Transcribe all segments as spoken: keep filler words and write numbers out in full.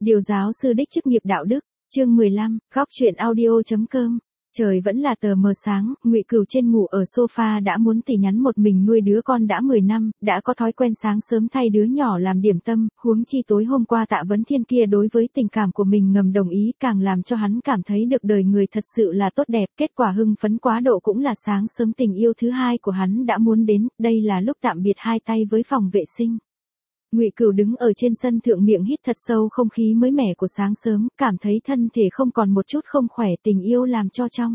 Điều giáo sư đích chức nghiệp đạo đức, chương mười lăm, góc chuyện audio.com. Trời vẫn là tờ mờ sáng, Ngụy Cửu trên ngủ ở sofa đã muốn tỉ nhắn một mình nuôi đứa con đã mười năm, đã có thói quen sáng sớm thay đứa nhỏ làm điểm tâm, huống chi tối hôm qua Tạ Vấn Thiên kia đối với tình cảm của mình ngầm đồng ý càng làm cho hắn cảm thấy được đời người thật sự là tốt đẹp, kết quả hưng phấn quá độ cũng là sáng sớm tình yêu thứ hai của hắn đã muốn đến, đây là lúc tạm biệt hai tay với phòng vệ sinh. Ngụy Cửu đứng ở trên sân thượng miệng hít thật sâu không khí mới mẻ của sáng sớm, cảm thấy thân thể không còn một chút không khỏe, tình yêu làm cho trong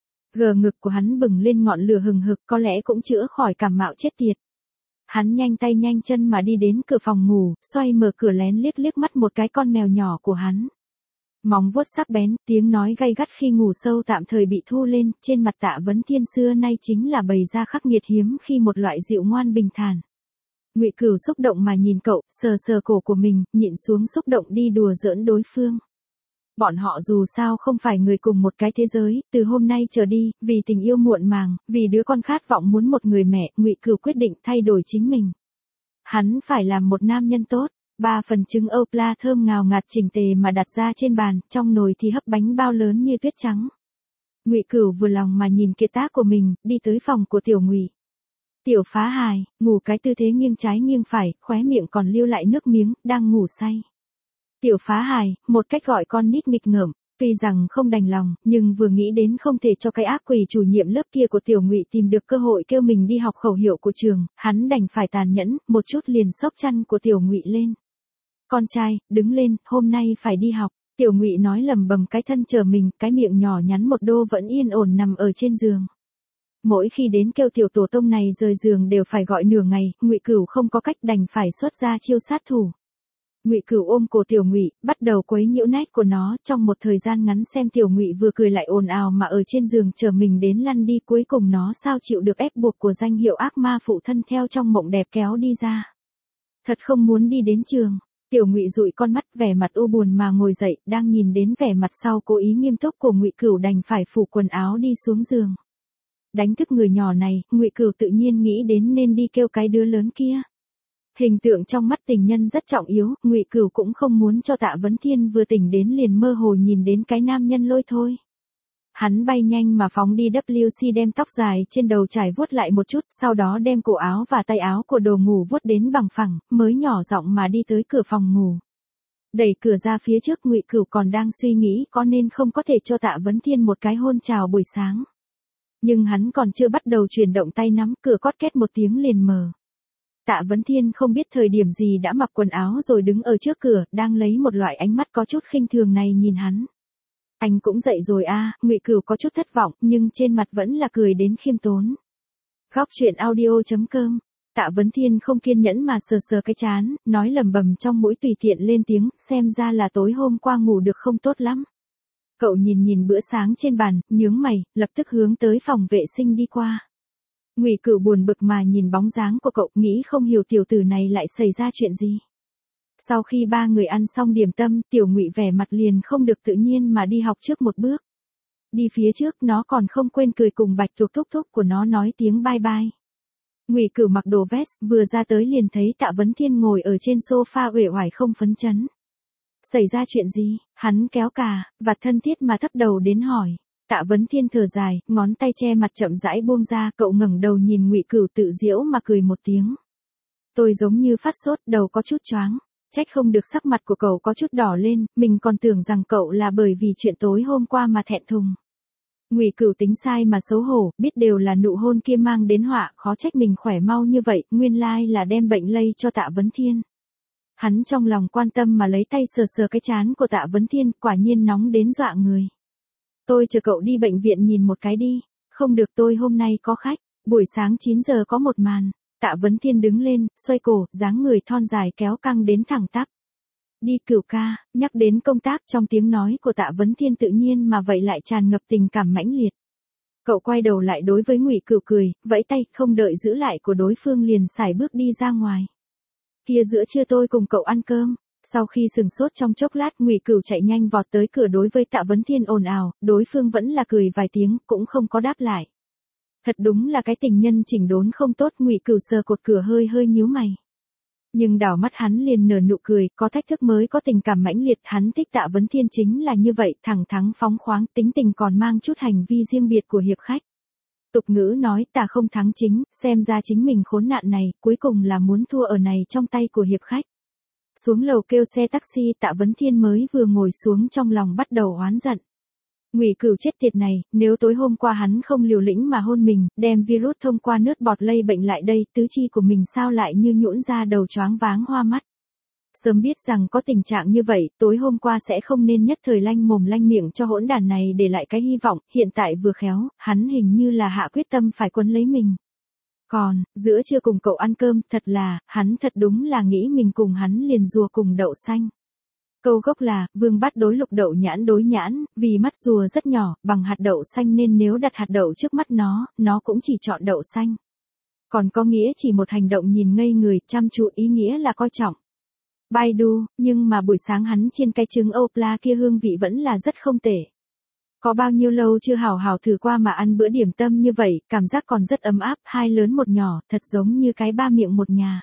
gờ ngực của hắn bừng lên ngọn lửa hừng hực, có lẽ cũng chữa khỏi cảm mạo chết tiệt. Hắn nhanh tay nhanh chân mà đi đến cửa phòng ngủ, xoay mở cửa lén liếc liếc mắt một cái con mèo nhỏ của hắn. Móng vuốt sắc bén, tiếng nói gay gắt khi ngủ sâu tạm thời bị thu lên, trên mặt Tạ Vấn Thiên xưa nay chính là bày ra khắc nghiệt hiếm khi một loại dịu ngoan bình thản. Ngụy Cửu xúc động mà nhìn cậu, sờ sờ cổ của mình, nhịn xuống xúc động đi đùa giỡn đối phương. Bọn họ dù sao không phải người cùng một cái thế giới, từ hôm nay trở đi, vì tình yêu muộn màng, vì đứa con khát vọng muốn một người mẹ, Ngụy Cửu quyết định thay đổi chính mình. Hắn phải làm một nam nhân tốt. Ba phần trứng âu pla thơm ngào ngạt chỉnh tề mà đặt ra trên bàn, trong nồi thì hấp bánh bao lớn như tuyết trắng. Ngụy Cửu vừa lòng mà nhìn kiệt tác của mình, đi tới phòng của Tiểu Ngụy. Tiểu Phá Hài, ngủ cái tư thế nghiêng trái nghiêng phải, khóe miệng còn lưu lại nước miếng, đang ngủ say. Tiểu Phá Hài, một cách gọi con nít nghịch ngợm, tuy rằng không đành lòng, nhưng vừa nghĩ đến không thể cho cái ác quỷ chủ nhiệm lớp kia của Tiểu Ngụy tìm được cơ hội kêu mình đi học khẩu hiệu của trường, hắn đành phải tàn nhẫn, một chút liền xốc chăn của Tiểu Ngụy lên. Con trai, đứng lên, hôm nay phải đi học. Tiểu Ngụy nói lầm bầm cái thân chờ mình, cái miệng nhỏ nhắn một đô vẫn yên ổn nằm ở trên giường. Mỗi khi đến kêu tiểu tổ tông này rời giường đều phải gọi nửa ngày, Ngụy Cửu không có cách đành phải xuất ra chiêu sát thủ. Ngụy Cửu ôm cổ Tiểu Ngụy, bắt đầu quấy nhiễu nét của nó, trong một thời gian ngắn xem Tiểu Ngụy vừa cười lại ồn ào mà ở trên giường chờ mình đến lăn đi, cuối cùng nó sao chịu được ép buộc của danh hiệu ác ma phụ thân theo trong mộng đẹp kéo đi ra. Thật không muốn đi đến trường. Tiểu Ngụy dụi con mắt, vẻ mặt u buồn mà ngồi dậy, đang nhìn đến vẻ mặt sau cố ý nghiêm túc của Ngụy Cửu đành phải phủ quần áo đi xuống giường. Đánh thức người nhỏ này, Ngụy Cửu tự nhiên nghĩ đến nên đi kêu cái đứa lớn kia. Hình tượng trong mắt tình nhân rất trọng yếu, Ngụy Cửu cũng không muốn cho Tạ Vấn Thiên vừa tỉnh đến liền mơ hồ nhìn đến cái nam nhân lôi thôi. Hắn bay nhanh mà phóng đi vê xê đem tóc dài trên đầu trải vuốt lại một chút, sau đó đem cổ áo và tay áo của đồ ngủ vuốt đến bằng phẳng, mới nhỏ giọng mà đi tới cửa phòng ngủ. Đẩy cửa ra phía trước, Ngụy Cửu còn đang suy nghĩ có nên không có thể cho Tạ Vấn Thiên một cái hôn chào buổi sáng. Nhưng hắn còn chưa bắt đầu chuyển động tay nắm, cửa cót két một tiếng liền mở. Tạ Vấn Thiên không biết thời điểm gì đã mặc quần áo rồi đứng ở trước cửa, đang lấy một loại ánh mắt có chút khinh thường này nhìn hắn. Anh cũng dậy rồi à, Ngụy Cửu có chút thất vọng, nhưng trên mặt vẫn là cười đến khiêm tốn. Góc chuyện audio.com. Tạ Vấn Thiên không kiên nhẫn mà sờ sờ cái trán, nói lầm bầm trong mũi tùy tiện lên tiếng, xem ra là tối hôm qua ngủ được không tốt lắm. Cậu nhìn nhìn bữa sáng trên bàn, nhướng mày, lập tức hướng tới phòng vệ sinh đi qua. Ngụy Cửu buồn bực mà nhìn bóng dáng của cậu, nghĩ không hiểu tiểu tử này lại xảy ra chuyện gì. Sau khi ba người ăn xong điểm tâm, Tiểu Ngụy vẻ mặt liền không được tự nhiên mà đi học trước một bước. Đi phía trước nó còn không quên cười cùng Bạch Tuộc thúc thúc của nó nói tiếng bye bye. Ngụy Cửu mặc đồ vest, vừa ra tới liền thấy Tạ Vấn Thiên ngồi ở trên sofa uể oải không phấn chấn. Xảy ra chuyện gì? Hắn kéo cà vạt thân thiết mà thấp đầu đến hỏi. Tạ Vấn Thiên thở dài, ngón tay che mặt chậm rãi buông ra, cậu ngẩng đầu nhìn Ngụy Cửu tự giễu mà cười một tiếng. Tôi giống như phát sốt, đầu có chút choáng. Trách không được sắc mặt của cậu có chút đỏ lên, mình còn tưởng rằng cậu là bởi vì chuyện tối hôm qua mà thẹn thùng. Ngụy Cửu tính sai mà xấu hổ, biết đều là nụ hôn kia mang đến họa, khó trách mình khỏe mau như vậy, nguyên lai là đem bệnh lây cho Tạ Vấn Thiên. Hắn trong lòng quan tâm mà lấy tay sờ sờ cái trán của Tạ Vấn Thiên, quả nhiên nóng đến dọa người. Tôi chờ cậu đi bệnh viện nhìn một cái đi. Không được, tôi hôm nay có khách. Buổi sáng chín giờ có một màn. Tạ Vấn Thiên đứng lên, xoay cổ, dáng người thon dài kéo căng đến thẳng tắp. Đi Cửu ca, nhắc đến công tác trong tiếng nói của Tạ Vấn Thiên tự nhiên mà vậy lại tràn ngập tình cảm mãnh liệt. Cậu quay đầu lại đối với Ngụy Cửu cười, vẫy tay, không đợi giữ lại của đối phương liền sải bước đi ra ngoài. Kia giữa trưa tôi cùng cậu ăn cơm. Sau khi sừng sốt trong chốc lát, Ngụy Cửu chạy nhanh vọt tới cửa đối với Tạ Vấn Thiên ồn ào, đối phương vẫn là cười vài tiếng, cũng không có đáp lại. Thật đúng là cái tình nhân chỉnh đốn không tốt, Ngụy Cửu sờ cột cửa hơi hơi nhíu mày. Nhưng đảo mắt hắn liền nở nụ cười, có thách thức mới có tình cảm mãnh liệt, hắn thích Tạ Vấn Thiên chính là như vậy, thẳng thắn phóng khoáng, tính tình còn mang chút hành vi riêng biệt của hiệp khách. Tục ngữ nói tà không thắng chính, xem ra chính mình khốn nạn này, cuối cùng là muốn thua ở này trong tay của hiệp khách. Xuống lầu kêu xe taxi, Tạ Vấn Thiên mới vừa ngồi xuống trong lòng bắt đầu oán giận. Ngụy Cửu chết tiệt này, nếu tối hôm qua hắn không liều lĩnh mà hôn mình, đem virus thông qua nước bọt lây bệnh lại đây, tứ chi của mình sao lại như nhũn ra đầu choáng váng hoa mắt. Sớm biết rằng có tình trạng như vậy, tối hôm qua sẽ không nên nhất thời lanh mồm lanh miệng cho hỗn đàn này để lại cái hy vọng, hiện tại vừa khéo, hắn hình như là hạ quyết tâm phải quấn lấy mình. Còn, giữa trưa cùng cậu ăn cơm, thật là, hắn thật đúng là nghĩ mình cùng hắn liền rùa cùng đậu xanh. Câu gốc là, vương bắt đối lục đậu nhãn đối nhãn, vì mắt rùa rất nhỏ, bằng hạt đậu xanh nên nếu đặt hạt đậu trước mắt nó, nó cũng chỉ chọn đậu xanh. Còn có nghĩa chỉ một hành động nhìn ngây người, chăm chú ý nghĩa là coi trọng. Baidu, nhưng mà buổi sáng hắn chiên cái trứng Opla kia hương vị vẫn là rất không tệ. Có bao nhiêu lâu chưa hảo hảo thử qua mà ăn bữa điểm tâm như vậy, cảm giác còn rất ấm áp, hai lớn một nhỏ, thật giống như cái ba miệng một nhà.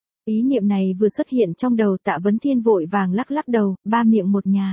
Ý niệm này vừa xuất hiện trong đầu Tạ Vấn Thiên vội vàng lắc lắc đầu, ba miệng một nhà.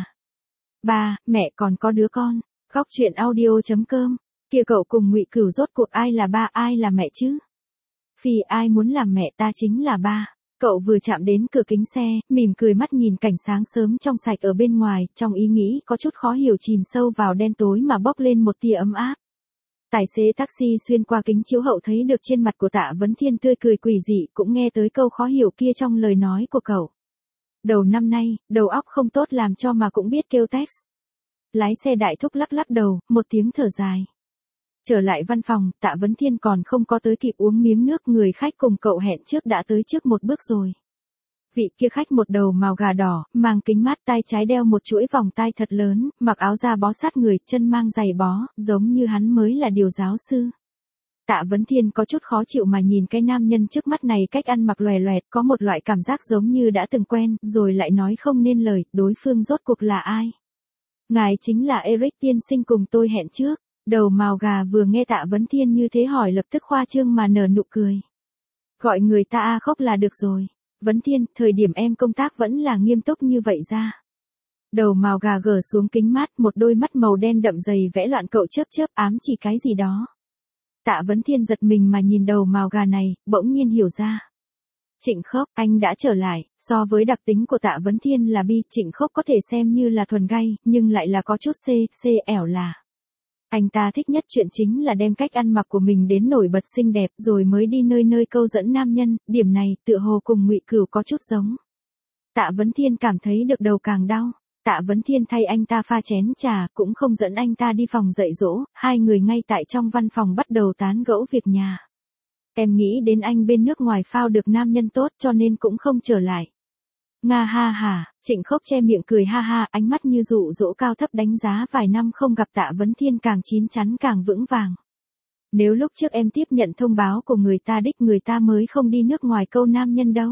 Ba, mẹ còn có đứa con, góc chuyện audio chấm com, kia cậu cùng Ngụy Cửu rốt cuộc ai là ba ai là mẹ chứ? Phi ai muốn làm mẹ ta chính là ba. Cậu vừa chạm đến cửa kính xe, mỉm cười mắt nhìn cảnh sáng sớm trong sạch ở bên ngoài, trong ý nghĩ có chút khó hiểu chìm sâu vào đen tối mà bốc lên một tia ấm áp. Tài xế taxi xuyên qua kính chiếu hậu thấy được trên mặt của Tạ Vấn Thiên tươi cười quỷ dị, cũng nghe tới câu khó hiểu kia trong lời nói của cậu. Đầu năm nay, đầu óc không tốt làm cho mà cũng biết kêu text. Lái xe đại thúc lắc lắc đầu, một tiếng thở dài. Trở lại văn phòng, Tạ Vấn Thiên còn không có tới kịp uống miếng nước, người khách cùng cậu hẹn trước đã tới trước một bước rồi. Vị kia khách một đầu màu gà đỏ, mang kính mát, tay trái đeo một chuỗi vòng tai thật lớn, mặc áo da bó sát người, chân mang giày bó, giống như hắn mới là điều giáo sư. Tạ Vấn Thiên có chút khó chịu mà nhìn cái nam nhân trước mắt này cách ăn mặc lòe loẹt, có một loại cảm giác giống như đã từng quen, rồi lại nói không nên lời, đối phương rốt cuộc là ai. Ngài chính là Eric tiên sinh cùng tôi hẹn trước. Đầu màu gà vừa nghe Tạ Vấn Thiên như thế hỏi lập tức khoa trương mà nở nụ cười. Gọi người ta A Khốc là được rồi. Vấn Thiên, thời điểm em công tác vẫn là nghiêm túc như vậy ra. Đầu màu gà gờ xuống kính mát, một đôi mắt màu đen đậm dày vẽ loạn, cậu chớp chớp ám chỉ cái gì đó. Tạ Vấn Thiên giật mình mà nhìn đầu màu gà này, bỗng nhiên hiểu ra. Trịnh Khốc, anh đã trở lại. So với đặc tính của Tạ Vấn Thiên là bi, Trịnh Khốc có thể xem như là thuần gay, nhưng lại là có chút c, c ẻo là. Anh ta thích nhất chuyện chính là đem cách ăn mặc của mình đến nổi bật xinh đẹp rồi mới đi nơi nơi câu dẫn nam nhân, điểm này tựa hồ cùng Ngụy Cửu có chút giống. Tạ Vấn Thiên cảm thấy được đầu càng đau. Tạ Vấn Thiên thay anh ta pha chén trà, cũng không dẫn anh ta đi phòng dạy dỗ, hai người ngay tại trong văn phòng bắt đầu tán gẫu việc nhà. Em nghĩ đến anh bên nước ngoài phao được nam nhân tốt cho nên cũng không trở lại. Nga ha ha, Trịnh Khốc che miệng cười ha ha, ánh mắt như dụ dỗ cao thấp đánh giá vài năm không gặp Tạ Vấn Thiên càng chín chắn càng vững vàng. Nếu lúc trước em tiếp nhận thông báo của người ta đích người ta mới không đi nước ngoài câu nam nhân đâu.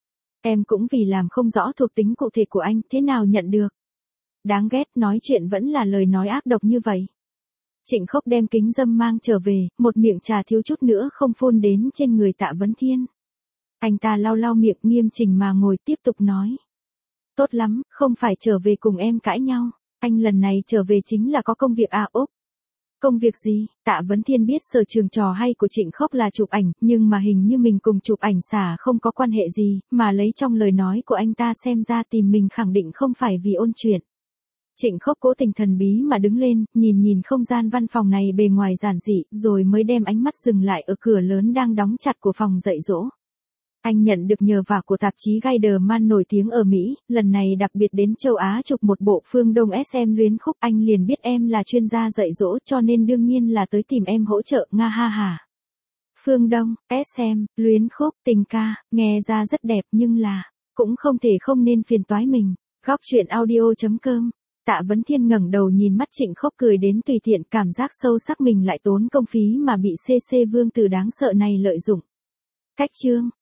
Em cũng vì làm không rõ thuộc tính cụ thể của anh, thế nào nhận được. Đáng ghét, nói chuyện vẫn là lời nói ác độc như vậy. Trịnh Khốc đem kính dâm mang trở về, một miệng trà thiếu chút nữa không phun đến trên người Tạ Vấn Thiên. Anh ta lau lau miệng nghiêm chỉnh mà ngồi tiếp tục nói. Tốt lắm, không phải trở về cùng em cãi nhau. Anh lần này trở về chính là có công việc à Úc. Công việc gì? Tạ Vấn Thiên biết sở trường trò hay của Trịnh Khốc là chụp ảnh, nhưng mà hình như mình cùng chụp ảnh xả không có quan hệ gì, mà lấy trong lời nói của anh ta xem ra tìm mình khẳng định không phải vì ôn chuyện. Trịnh Khốc cố tình thần bí mà đứng lên, nhìn nhìn không gian văn phòng này bề ngoài giản dị, rồi mới đem ánh mắt dừng lại ở cửa lớn đang đóng chặt của phòng dạy dỗ. Anh nhận được nhờ vả của tạp chí Guiderman nổi tiếng ở Mỹ, lần này đặc biệt đến châu Á chụp một bộ Phương Đông ét em luyến khúc, anh liền biết em là chuyên gia dạy dỗ cho nên đương nhiên là tới tìm em hỗ trợ, nga ha ha. Phương Đông, ét em, luyến khúc, tình ca, nghe ra rất đẹp nhưng là, cũng không thể không nên phiền toái mình. Góc chuyện audio chấm com. Tạ Vấn Thiên ngẩng đầu nhìn mắt Trịnh Khốc cười đến tùy tiện, cảm giác sâu sắc mình lại tốn công phí mà bị xê xê vương tử đáng sợ này lợi dụng. Cách chương